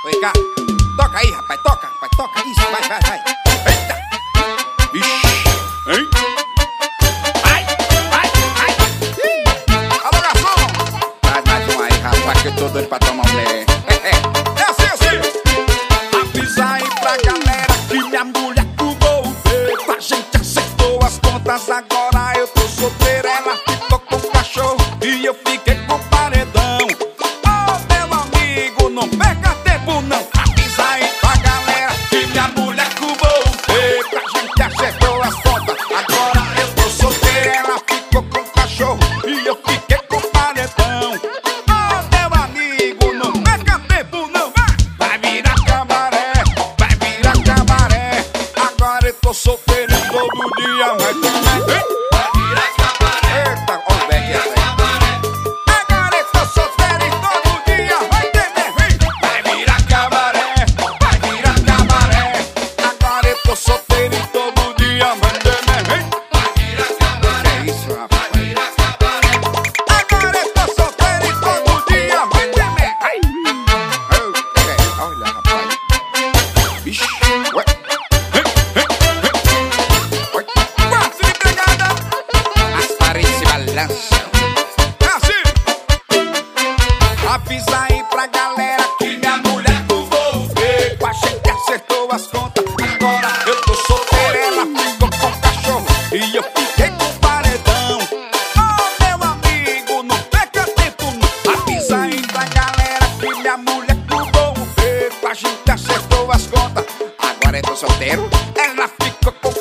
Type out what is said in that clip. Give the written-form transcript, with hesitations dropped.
Vem cá. Toca aí, rapaz, toca, rapaz, toca. Isso, vai. Eita. Vixe, hein? Vai. Alô, garçom. Traz mais um aí, rapaz, que eu tô doido pra tomar um lé. É assim. Avisa aí pra galera que minha mulher pulou o dedo. A gente acertou as contas, agora eu tô solteiro. Ela ficou com o cachorro e eu fiquei com o paredão. Ô, meu amigo, não perca tempo não. Avisa aí pra galera que minha mulher pulou o dedo. A gente acertou as contas, agora eu tô solteiro. Ela ficou com o cachorro e eu fiquei com o paredão. Ô, meu amigo, não perca tempo não. Vai virar cabaré, agora eu tô solteiro e todo dia vai ter. Vai virar cabaré. Eita, ó o Beck aí. Agora eu tô solteiro e todo dia vai ter. Vai virar cabaré. Agora eu tô solteiro e todo dia vai ter. Vai virar cabaré. Que é isso, rapaz? Vai virar cabaré. Agora eu tô solteiro e todo dia vai ter. Olha, rapaz. Vixe, ué. Quarto de empregada. As paredes se balançam. É assim. Avisa aí pra galera que minha mulher pulou o dedo. A gente acertou as contas, agora eu tô solteiro. Ela ficou com o cachorro e eu fiquei com o paredão. Ô, meu amigo, não perca tempo não. Avisa aí pra galera que minha mulher pulou o dedo. A gente acertou as contas, agora eu tô solteiro. Ela ficou com